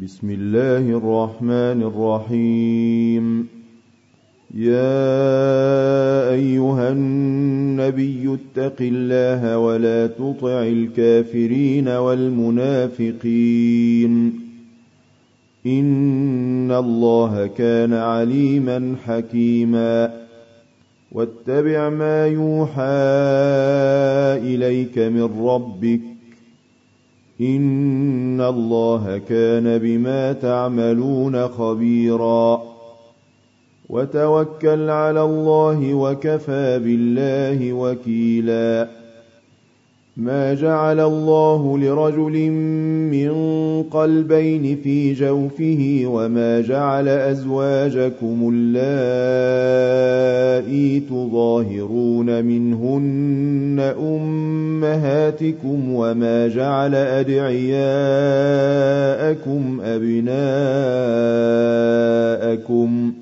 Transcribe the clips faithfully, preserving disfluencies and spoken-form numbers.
بسم الله الرحمن الرحيم. يا أيها النبي اتق الله ولا تطع الكافرين والمنافقين إن الله كان عليما حكيما. واتبع ما يوحى إليك من ربك إن الله كان بما تعملون خبيرا. وتوكل على الله وكفى بالله وكيلا. ما جعل الله لرجل من قلبين في جوفه وما جعل أزواجكم اللائي تظاهرون منهن أمهاتكم وما جعل أدعياءكم أبناءكم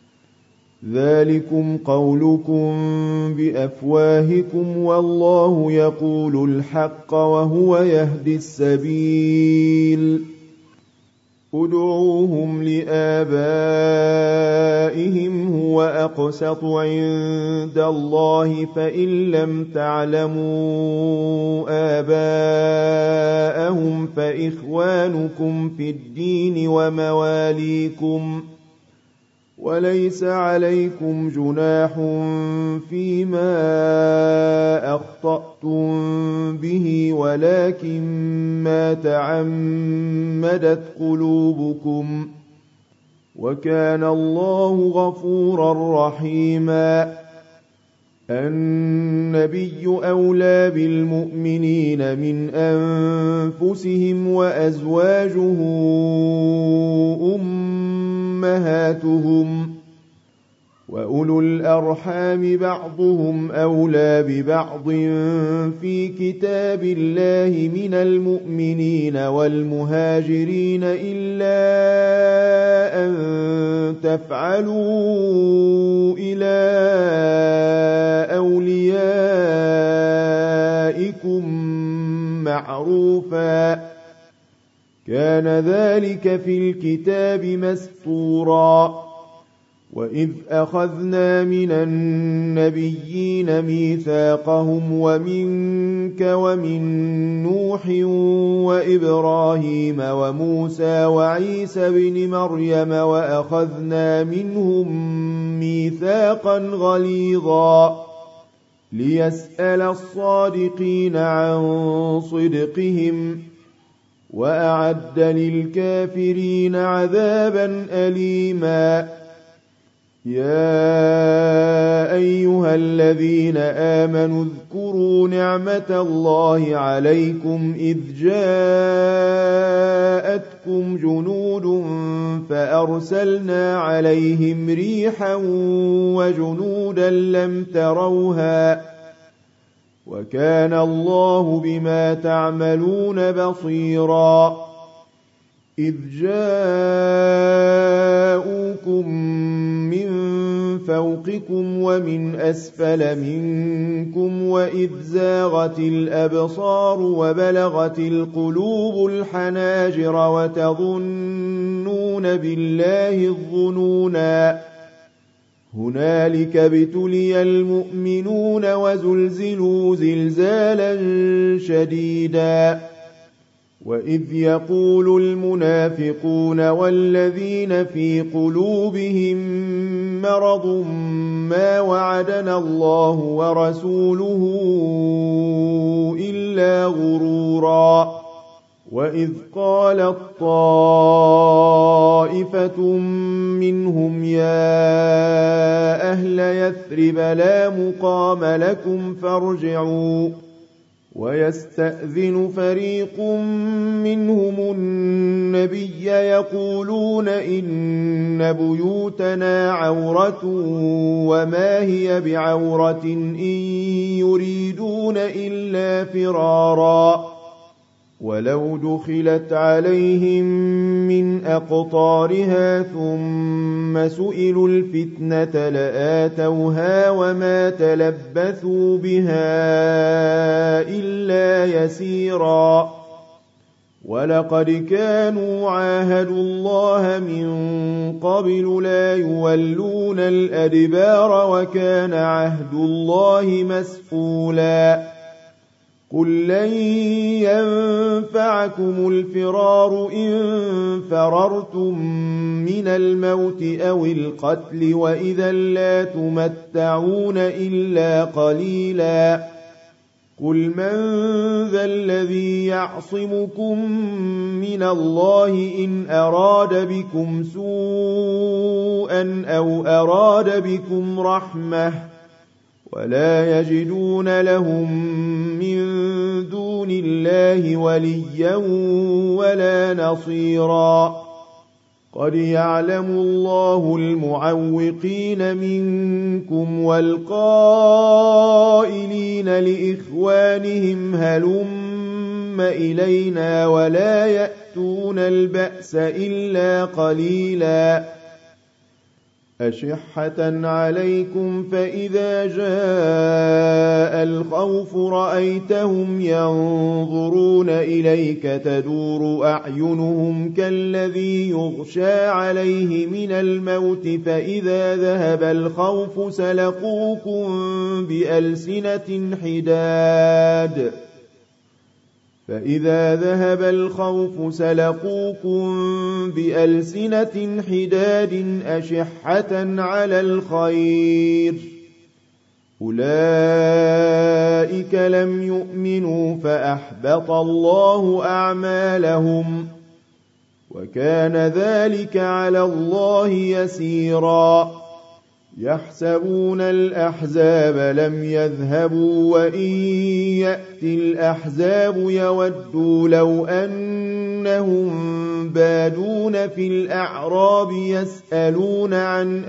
ذلكم قولكم بأفواهكم والله يقول الحق وهو يهدي السبيل. ادعوهم لآبائهم هو أقسط عند الله فإن لم تعلموا آباءهم فإخوانكم في الدين ومواليكم وليس عليكم جناح فيما أخطأتم به ولكن ما تعمدت قلوبكم وكان الله غفورا رحيما. النبي أولى بالمؤمنين من أنفسهم وأزواجه أمهاتهم وأولو الأرحام بعضهم أولى ببعض في كتاب الله من المؤمنين والمهاجرين إلا أن تفعلوا إلى أوليائكم معروفا كان ذلك في الكتاب مسطورا. وإذ أخذنا من النبيين ميثاقهم ومنك ومن نوح وإبراهيم وموسى وعيسى بن مريم وأخذنا منهم ميثاقا غليظا ليسأل الصادقين عن صدقهم وأعد للكافرين عذابا أليما. يا أيها الذين آمنوا اذكروا نعمة الله عليكم إذ جاءتكم جنود فأرسلنا عليهم ريحا وجنودا لم تروها وكان الله بما تعملون بصيرا. إذ جاءوكم من فوقكم ومن أسفل منكم وإذ زاغت الأبصار وبلغت القلوب الحناجر وتظنون بالله الظنونا هنالك ابتلي المؤمنون وزلزلوا زلزالا شديدا. وإذ يقول المنافقون والذين في قلوبهم مرض ما وعدنا الله ورسوله إلا غرورا. وإذ قالت طائفة منهم يا أهل يثرب لا مقام لكم فارجعوا ويستأذن فريق منهم النبي يقولون إن بيوتنا عورة وما هي بعورة إن يريدون إلا فرارا ولو دخلت عليهم من أقطارها ثم سئلوا الفتنة لآتوها وما تلبثوا بها إلا يسيرا ولقد كانوا عاهدوا الله من قبل لا يولون الأدبار وكان عهد الله مسئولا قل لن ينفعكم الفرار إن فررتم من الموت أو القتل وإذا لا تمتعون إلا قليلا قل من ذا الذي يعصمكم من الله إن أراد بكم سوءا أو أراد بكم رحمة ولا يجدون لهم من دون الله وليا ولا نصيرا قد يعلم الله المعوقين منكم والقائلين لإخوانهم هلم إلينا ولا يأتون البأس إلا قليلا أشحة عليكم فإذا جاء الخوف رأيتهم ينظرون إليك تدور أعينهم كالذي يغشى عليه من الموت فإذا ذهب الخوف سلقوكم بألسنة حداد فإذا ذهب الخوف سلقوكم بألسنة حداد أشحة على الخير أولئك لم يؤمنوا فأحبط الله أعمالهم وكان ذلك على الله يسيرا يحسبون الأحزاب لم يذهبوا وإن يأتي الأحزاب يودوا لو أنهم بادون في الأعراب يسألون عن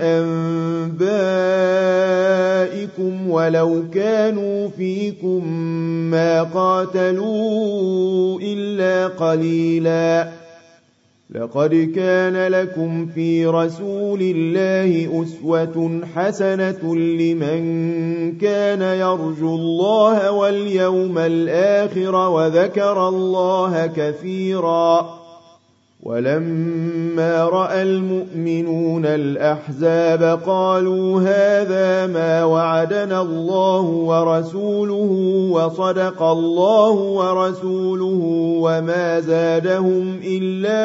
أنبائكم ولو كانوا فيكم ما قاتلوا إلا قليلا لقد كان لكم في رسول الله أسوة حسنة لمن كان يرجو الله واليوم الآخر وذكر الله كثيرا ولما رأى المؤمنون الأحزاب قالوا هذا ما وعدنا الله ورسوله وصدق الله ورسوله وما زادهم إلا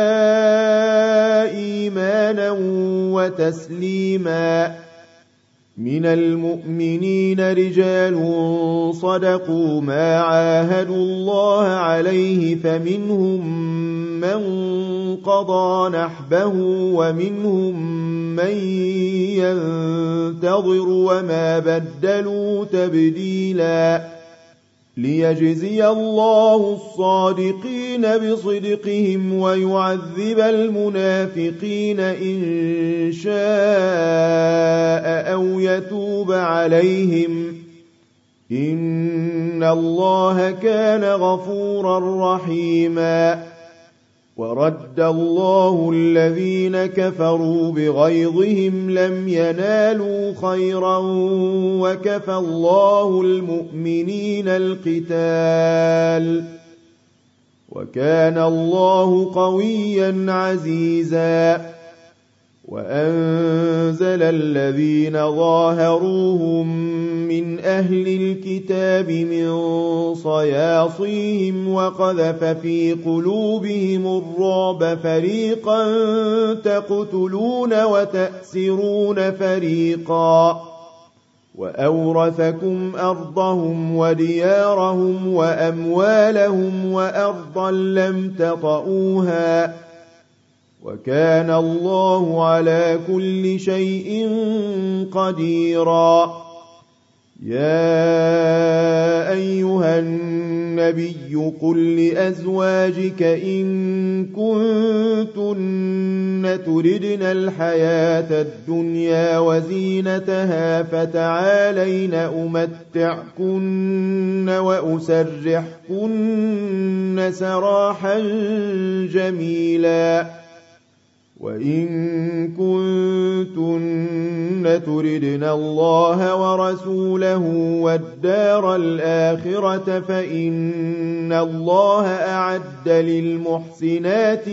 إيمانا وتسليما من المؤمنين رجال صدقوا ما عاهدوا الله عليه فمنهم من قضى نحبه ومنهم من ينتظر وما بدلوا تبديلا ليجزي الله الصادقين بصدقهم ويعذب المنافقين إن شاء أو يتوب عليهم إن الله كان غفورا رحيما ورد الله الذين كفروا بغيظهم لم ينالوا خيرا وكفى الله المؤمنين القتال وكان الله قويا عزيزا وأنزل الذين ظاهروهم من أهل الكتاب من صياصيهم وقذف في قلوبهم الرعب فريقا تقتلون وتأسرون فريقا وأورثكم أرضهم وديارهم وأموالهم وأرضا لم تطئوها وكان الله على كل شيء قديرا يا أيها النبي قل لأزواجك إن كنتن تردن الحياة الدنيا وزينتها فتعالين أمتعكن وأسرحكن سراحا جميلا وإن كنتن تردن الله ورسوله والدار الآخرة فإن الله أعد للمحسنات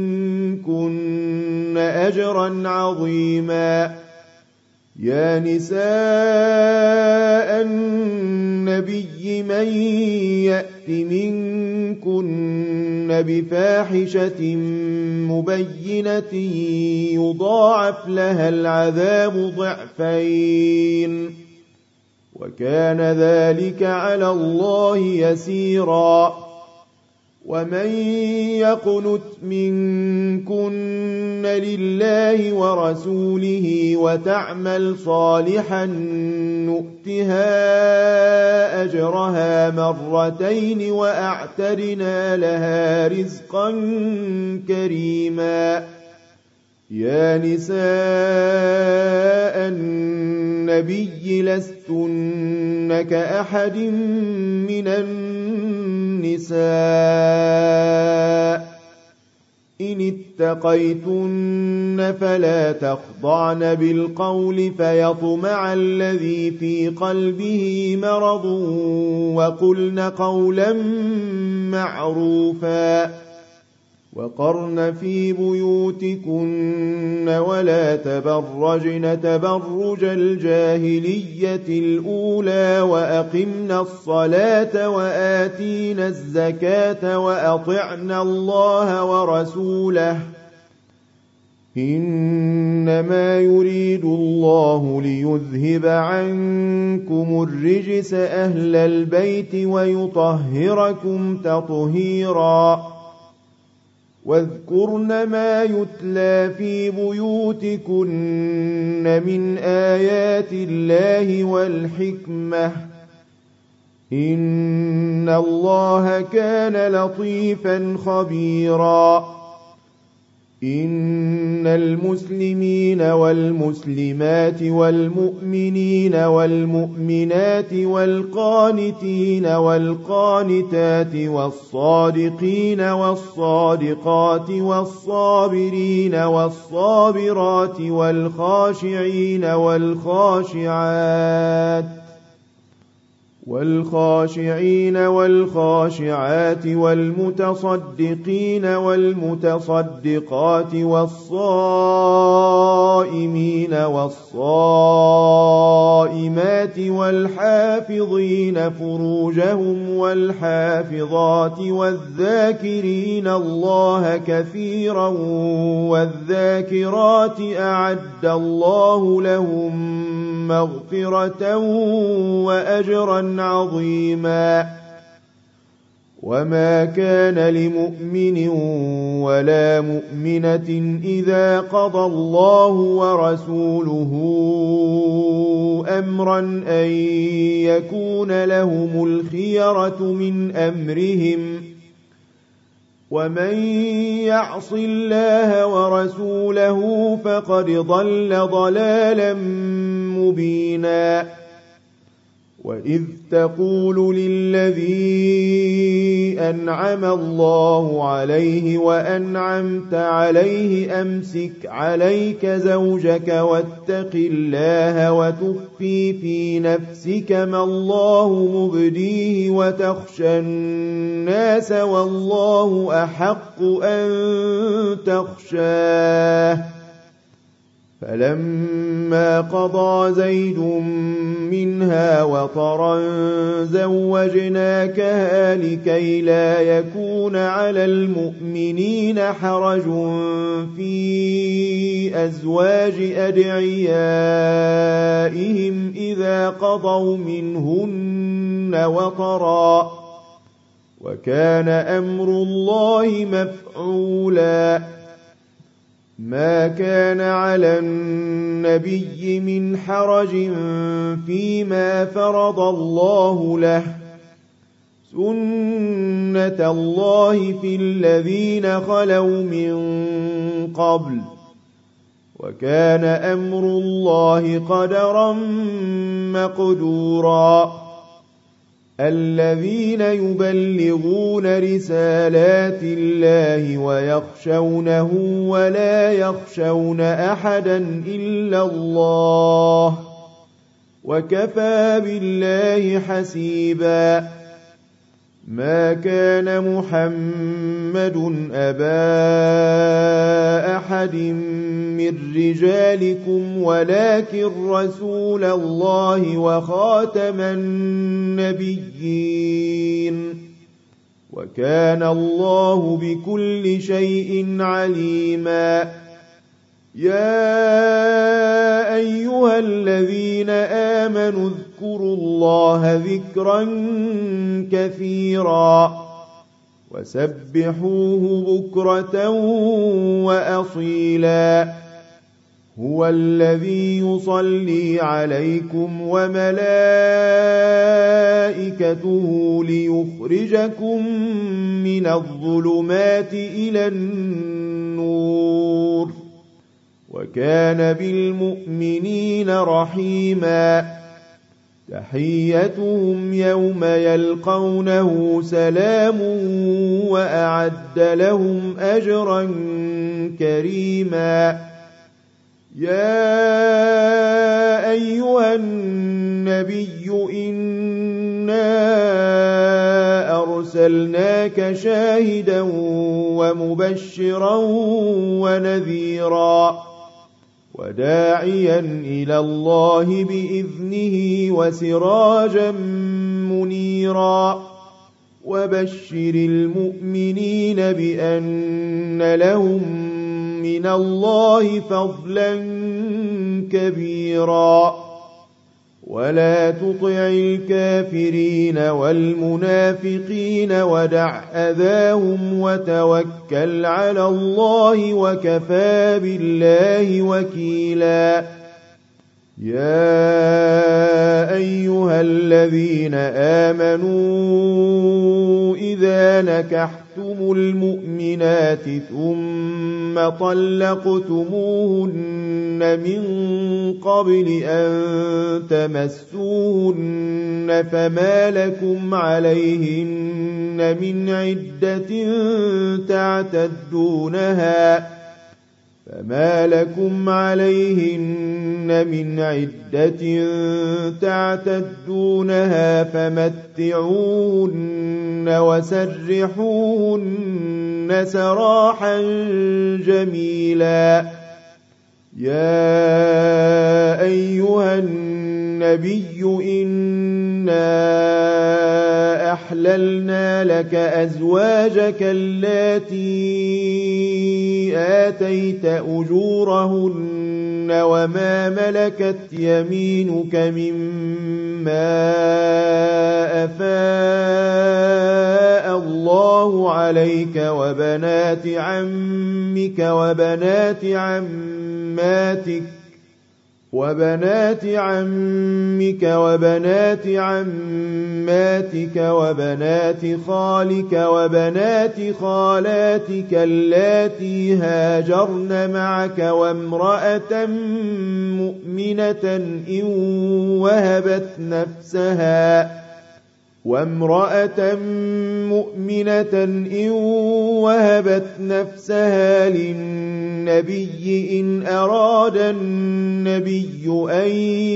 منكن أجرا عظيما. يا نساء النبي من يأت منكن بفاحشة مبينة يضاعف لها العذاب ضعفين وكان ذلك على الله يسيرا. ومن يقنت منكن لله ورسوله وتعمل صالحا نؤتها أجرها مرتين وأعتدنا لها رزقا كريما. يا نساء النبي لستن كأحد من النساء إن اتقيتن فلا تخضعن بالقول فيطمع الذي في قلبه مرض وقلن قولا معروفا. وقرن في بيوتكن ولا تبرجن تبرج الجاهلية الأولى وأقمن الصلاة وآتينا الزكاة وأطعنا الله ورسوله إنما يريد الله ليذهب عنكم الرجس أهل البيت ويطهركم تطهيرا. واذكرن ما يتلى في بيوتكن من آيات الله والحكمة إن الله كان لطيفا خبيرا. إن المسلمين والمسلمات والمؤمنين والمؤمنات والقانتين والقانتات والصادقين والصادقات والصابرين والصابرات والخاشعين والخاشعات والخاشعين والخاشعات والمتصدقين والمتصدقات والصائمين والصائمات والحافظين فروجهم والحافظات والذاكرين الله كثيرا والذاكرات أعد الله لهم مغفرة وأجرا عظيما. وما كان لمؤمن ولا مؤمنة إذا قضى الله ورسوله أمرا أن يكون لهم الخيرة من أمرهم ومن يعص الله ورسوله فقد ضل ضلالا مبينا. وإذ تقول للذي أنعم الله عليه وأنعمت عليه أمسك عليك زوجك واتق الله وتخفي في نفسك ما الله مبديه وتخشى الناس والله أحق أن تخشاه. فلما قضى زيد منها وطرا زوجناكها لكي لا يكون على المؤمنين حرج في أزواج أدعيائهم إذا قضوا منهن وطرا وكان أمر الله مفعولا. ما كان على النبي من حرج فيما فرض الله له سنة الله في الذين خلوا من قبل وكان أمر الله قدرا مقدورا. الذين يبلغون رسالات الله ويخشونه ولا يخشون أحدا إلا الله وكفى بالله حسيبا. ما كان محمد أبا أحد من رجالكم ولكن رسول الله وخاتم النبيين وكان الله بكل شيء عليما. يا أيها الذين آمنوا اذكروا الله ذكرا كثيرا وسبحوه بكرة وأصيلا. هو الذي يصلي عليكم وملائكته ليخرجكم من الظلمات إلى النور وكان بالمؤمنين رحيما. تحيتهم يوم يلقونه سلام وأعد لهم أجرا كريما. يا أيها النبي إنا أرسلناك شاهدا ومبشرا ونذيرا وداعيا إلى الله بإذنه وسراجا منيرا. وبشر المؤمنين بأن لهم من الله فضلا كبيرا. ولا تطع الكافرين والمنافقين ودع أذاهم وتوكل على الله وكفى بالله وكيلا. يا أيها الذين آمنوا إذا نكحتم المؤمنات ثم طلقتموهن من قبل أن تمسوهن فما لكم عليهن من عدة تعتدونها فما لكم عليهن من عدة تعتدونها فمتعوهن وسرحوهن سراحا جميلا. يا أيها النبي إنا أحللنا لك أزواجك اللاتي آتيت أجورهن وما ملكت يمينك مما أفاء الله عليك وبنات عمك وبنات عماتك وبنات عمك وبنات عماتك وبنات خالك وبنات خالاتك اللاتي هاجرن معك وامرأة مؤمنة إن وهبت نفسها وامرأة مؤمنة إن وهبت نفسها للنبي إن أراد النبي أن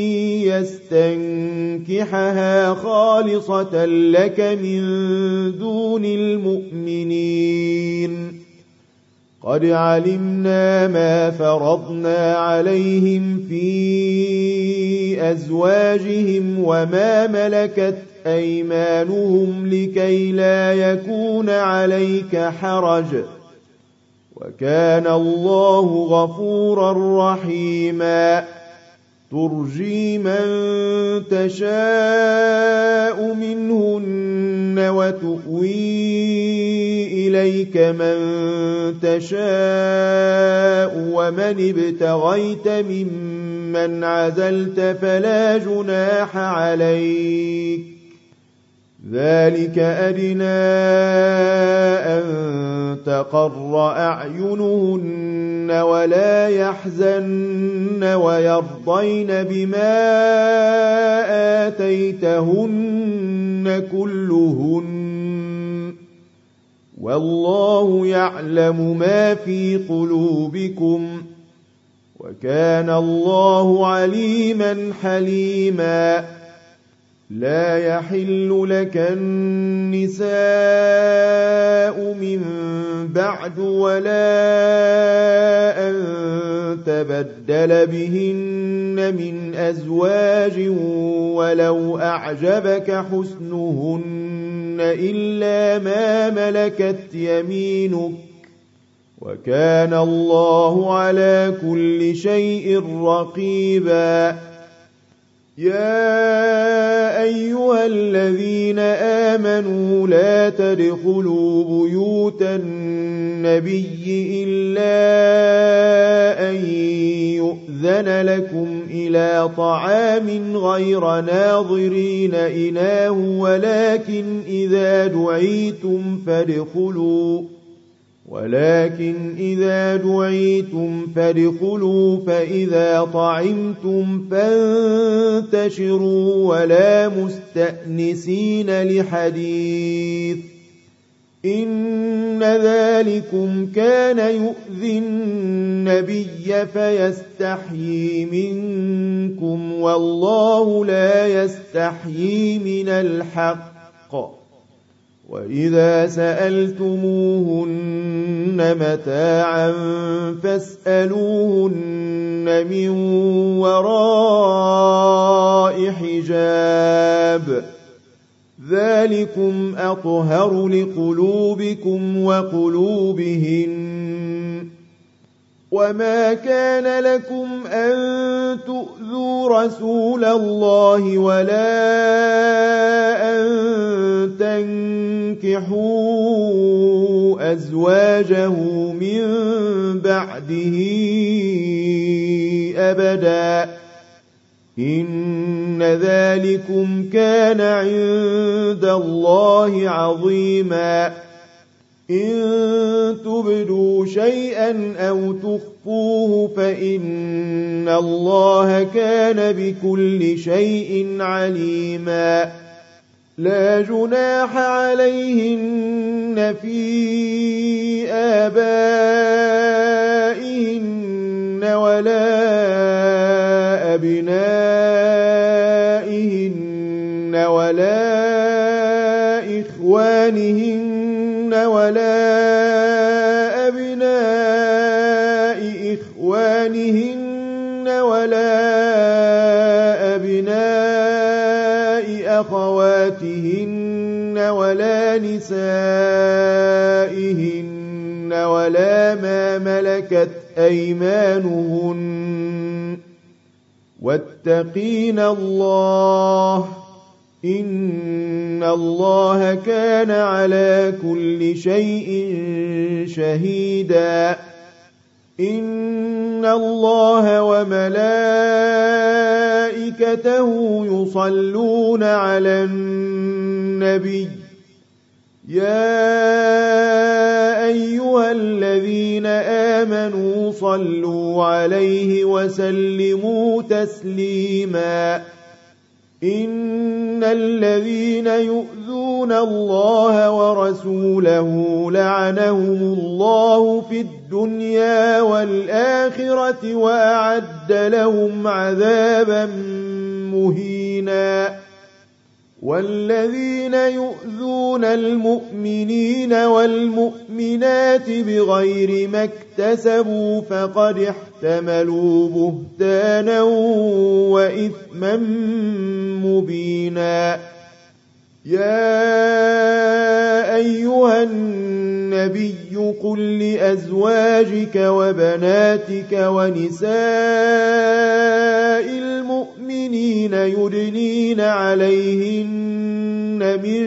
يستنكحها خالصة لك من دون المؤمنين. قد علمنا ما فرضنا عليهم في أزواجهم وما ملكت أيمانهم لكي لا يكون عليك حرج وكان الله غفورا رحيما. ترجي من تشاء منهن وتؤوي إليك من تشاء ومن ابتغيت ممن عزلت فلا جناح عليك ذلك أدنى أن تقر أعينهن ولا يحزن ويرضين بما آتيتهن كلهن والله يعلم ما في قلوبكم وكان الله عليما حليما لا يحل لك النساء من بعد ولا أن تبدل بهن من أزواج ولو أعجبك حسنهن إلا ما ملكت يمينك وكان الله على كل شيء رقيبا يا أيها الذين آمنوا لا تدخلوا بيوت النبي إلا أن يؤذن لكم إلى طعام غير ناظرين إناه ولكن إذا دعيتم فادخلوا ولكن إذا دعيتم فادخلوا فإذا طعمتم فانتشروا ولا مستأنسين لحديث إن ذلكم كان يؤذي النبي فيستحيي منكم والله لا يستحيي من الحق وإذا سألتموهن متاعا فاسألوهن من وراء حجاب ذلكم أطهر لقلوبكم وقلوبهن وما كان لكم أن تؤذوا رسول الله ولا أن تنكحوا أزواجه من بعده أبدا إن ذلكم كان عند الله عظيما إن تبدوا شيئا أو تخفوه فإن الله كان بكل شيء عليما لا جناح عليهن في آبائهن ولا أبنائهن ولا إخوانهن ولا أبناء إخوانهن ولا أبناء أخواتهن ولا نسائهن ولا ما ملكت أيمانهن واتقين الله إن الله كان على كل شيء شهيدا إن الله وملائكته يصلون على النبي يا أيها الذين آمنوا صلوا عليه وسلموا تسليما إن الذين يؤذون الله ورسوله لعنهم الله في الدنيا والآخرة وأعد لهم عذابا مهينا والذين يؤذون المؤمنين والمؤمنات بغير ما اكتسبوا فقد احتملوا بهتانا وإثما مبينا يا أيها النبي قل لأزواجك وبناتك ونساء المؤمنين يدنين عليهن من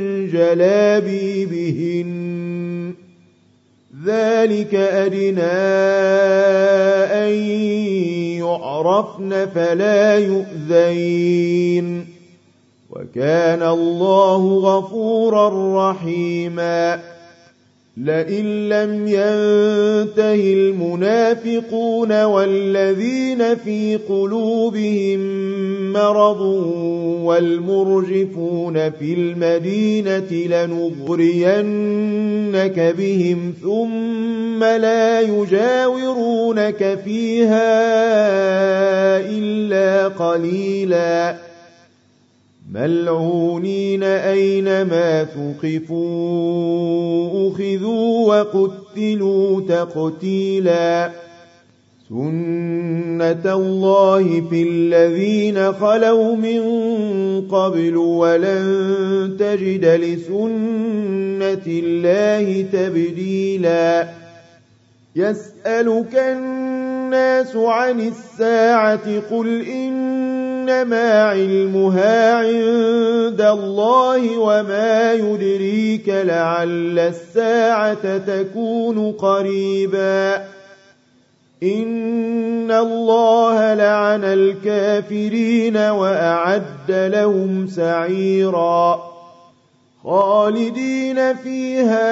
جلابيبهن ذلك أدنى أن يعرفن فلا يؤذين وكان الله غفورا رحيما. لئن لم ينته المنافقون والذين في قلوبهم مرض والمرجفون في المدينة لنغرينك بهم ثم لا يجاورونك فيها إلا قليلا ملعونين أينما ثقفوا أخذوا وقتلوا تقتيلا. سنة الله في الذين خلوا من قبل ولن تجد لسنة الله تبديلا. يسألك الناس عن الساعة قل إنما علمها عند الله وما يدريك لعل الساعة تكون قريبا. إن الله لعن الكافرين وأعد لهم سعيرا خالدين فيها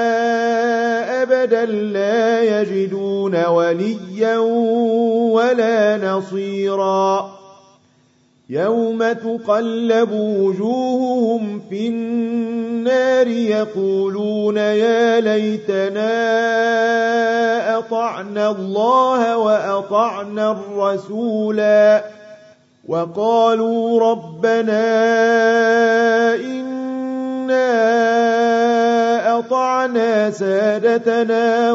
أبدا لا يجدون وليا ولا نصيرا. يوم تقلب وجوههم في النار يقولون يا ليتنا أطعنا الله وأطعنا الرسولا وقالوا ربنا إنا أطعنا سادتنا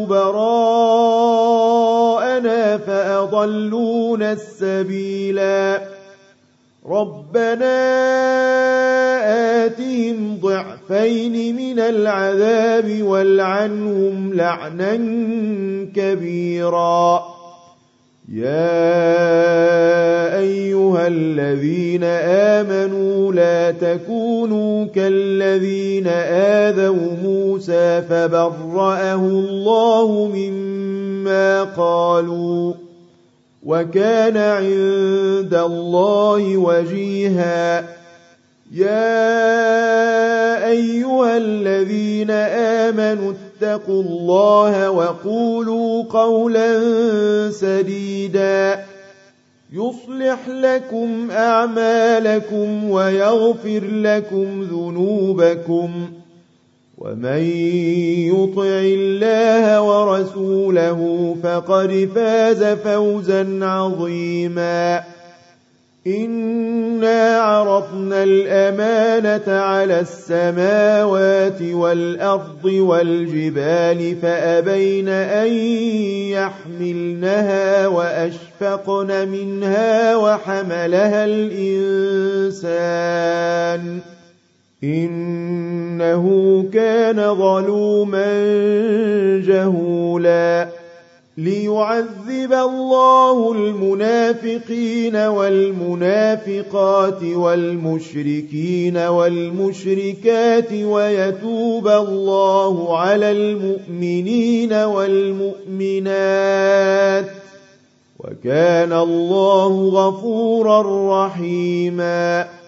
وكبراءنا فأضلونا السبيلا. ربنا آتهم ضعفين من العذاب والعنهم لعنا كبيرا. يا أيها الذين آمنوا لا تكونوا كالذين آذوا موسى فبرأه الله مما قالوا وكان عند الله وجيها. يا أيها الذين آمنوا اتقوا الله وقولوا قولا سديدا يصلح لكم أعمالكم ويغفر لكم ذنوبكم ومن يطع الله ورسوله فقد فاز فوزا عظيما. إنا عرضنا الأمانة على السماوات والأرض والجبال فأبين أن يحملنها وأشفقن منها وحملها الإنسان إنه كان ظلوما جهولا. ليعذب الله المنافقين والمنافقات والمشركين والمشركات ويتوب الله على المؤمنين والمؤمنات وكان الله غفورا رحيما.